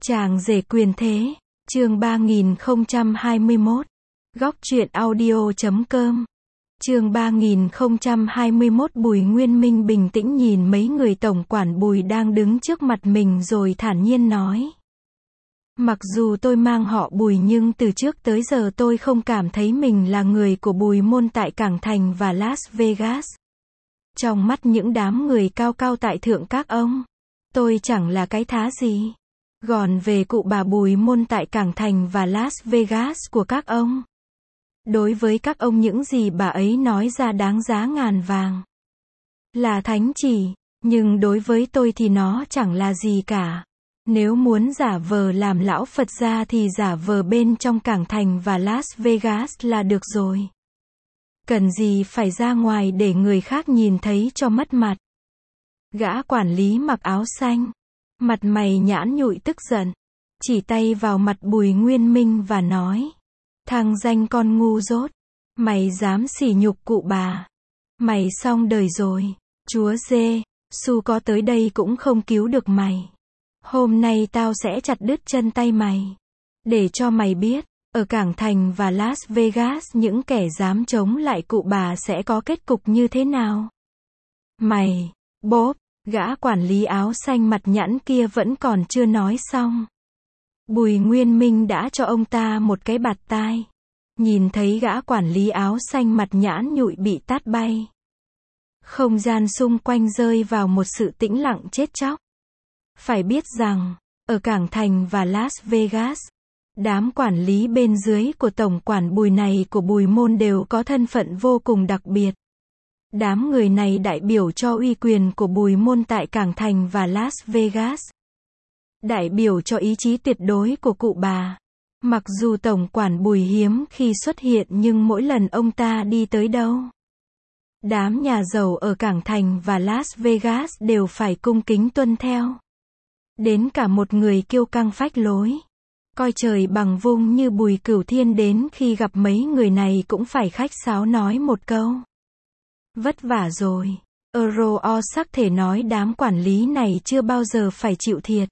Chàng rể quyền thế, chương 3021. Góc truyện audio.com. Chương 3021. Bùi Nguyên Minh bình tĩnh nhìn mấy người tổng quản Bùi đang đứng trước mặt mình rồi thản nhiên nói. Mặc dù tôi mang họ Bùi nhưng từ trước tới giờ tôi không cảm thấy mình là người của Bùi môn tại Cảng Thành và Las Vegas. Trong mắt những đám người cao cao tại thượng các ông, tôi chẳng là cái thá gì. Còn về cụ bà Bùi môn tại Cảng Thành và Las Vegas của các ông, đối với các ông những gì bà ấy nói ra đáng giá ngàn vàng. Là thánh chỉ, nhưng đối với tôi thì nó chẳng là gì cả. Nếu muốn giả vờ làm lão Phật gia thì giả vờ bên trong Cảng Thành và Las Vegas là được rồi. Cần gì phải ra ngoài để người khác nhìn thấy cho mất mặt. Gã quản lý mặc áo xanh, mặt mày nhãn nhụi tức giận, chỉ tay vào mặt Bùi Nguyên Minh và nói. Thằng danh con ngu dốt, mày dám sỉ nhục cụ bà. Mày xong đời rồi, chúa dê, su có tới đây cũng không cứu được mày. Hôm nay tao sẽ chặt đứt chân tay mày. Để cho mày biết, ở Cảng Thành và Las Vegas những kẻ dám chống lại cụ bà sẽ có kết cục như thế nào. Mày, bốp, gã quản lý áo xanh mặt nhẵn kia vẫn còn chưa nói xong. Bùi Nguyên Minh đã cho ông ta một cái bạt tai. Nhìn thấy gã quản lý áo xanh mặt nhãn nhụi bị tát bay. Không gian xung quanh rơi vào một sự tĩnh lặng chết chóc. Phải biết rằng, ở Cảng Thành và Las Vegas, đám quản lý bên dưới của tổng quản Bùi này của Bùi môn đều có thân phận vô cùng đặc biệt. Đám người này đại biểu cho uy quyền của Bùi môn tại Cảng Thành và Las Vegas. Đại biểu cho ý chí tuyệt đối của cụ bà. Mặc dù tổng quản Bùi hiếm khi xuất hiện nhưng mỗi lần ông ta đi tới đâu, đám nhà giàu ở Cảng Thành và Las Vegas đều phải cung kính tuân theo. Đến cả một người kiêu căng phách lối, coi trời bằng vung như Bùi Cửu Thiên đến khi gặp mấy người này cũng phải khách sáo nói một câu. Vất vả rồi. Euro sắc thể nói đám quản lý này chưa bao giờ phải chịu thiệt.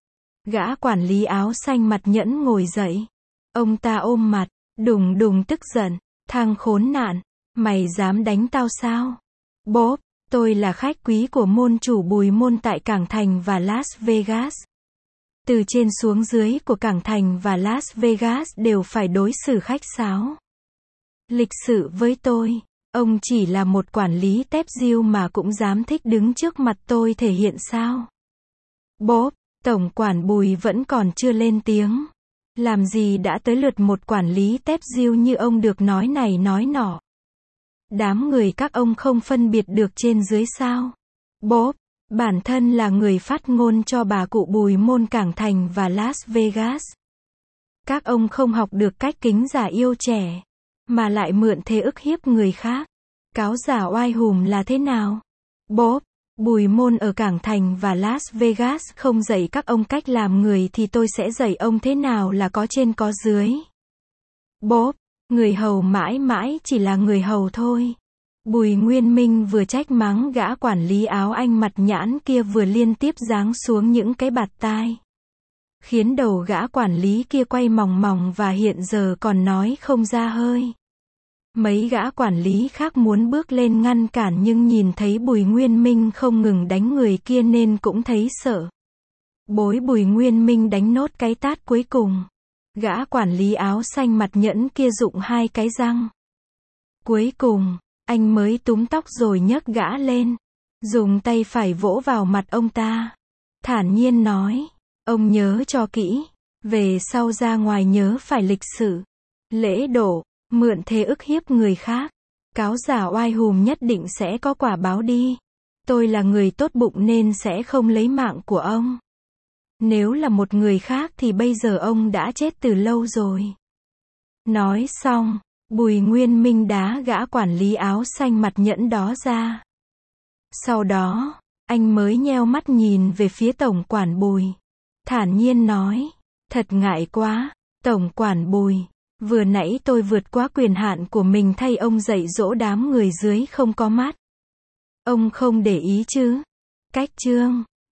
Gã quản lý áo xanh mặt nhẫn ngồi dậy. Ông ta ôm mặt, đùng đùng tức giận. Thằng khốn nạn, mày dám đánh tao sao? Bốp, tôi là khách quý của môn chủ Bùi môn tại Cảng Thành và Las Vegas. Từ trên xuống dưới của Cảng Thành và Las Vegas đều phải đối xử khách sáo. Lịch sự với tôi, ông chỉ là một quản lý tép diêu mà cũng dám thích đứng trước mặt tôi thể hiện sao? Bốp, tổng quản Bùi vẫn còn chưa lên tiếng. Làm gì đã tới lượt một quản lý tép diêu như ông được nói này nói nọ. Đám người các ông không phân biệt được trên dưới sao? Bốp, bản thân là người phát ngôn cho bà cụ Bùi môn Cảng Thành và Las Vegas. Các ông không học được cách kính già yêu trẻ, mà lại mượn thế ức hiếp người khác. Cáo giả oai hùm là thế nào? Bốp, Bùi môn ở Cảng Thành và Las Vegas không dạy các ông cách làm người thì tôi sẽ dạy ông thế nào là có trên có dưới. Bốp, người hầu mãi mãi chỉ là người hầu thôi. Bùi Nguyên Minh vừa trách mắng gã quản lý áo anh mặt nhãn kia vừa liên tiếp giáng xuống những cái bạt tai. Khiến đầu gã quản lý kia quay mòng mòng và hiện giờ còn nói không ra hơi. Mấy gã quản lý khác muốn bước lên ngăn cản nhưng nhìn thấy Bùi Nguyên Minh không ngừng đánh người kia nên cũng thấy sợ. Bối Bùi Nguyên Minh đánh nốt cái tát cuối cùng. Gã quản lý áo xanh mặt nhẫn kia rụng hai cái răng. Cuối cùng, anh mới túm tóc rồi nhấc gã lên. Dùng tay phải vỗ vào mặt ông ta. Thản nhiên nói, ông nhớ cho kỹ. Về sau ra ngoài nhớ phải lịch sự, lễ độ. Mượn thế ức hiếp người khác, cáo giả oai hùm nhất định sẽ có quả báo đi. Tôi là người tốt bụng nên sẽ không lấy mạng của ông. Nếu là một người khác thì bây giờ ông đã chết từ lâu rồi. Nói xong, Bùi Nguyên Minh đá gã quản lý áo xanh mặt nhẫn đó ra. Sau đó, anh mới nheo mắt nhìn về phía tổng quản Bùi. Thản nhiên nói, thật ngại quá, tổng quản Bùi. Vừa nãy tôi vượt quá quyền hạn của mình thay ông dạy dỗ đám người dưới không có mắt. Ông không để ý chứ? Cách chương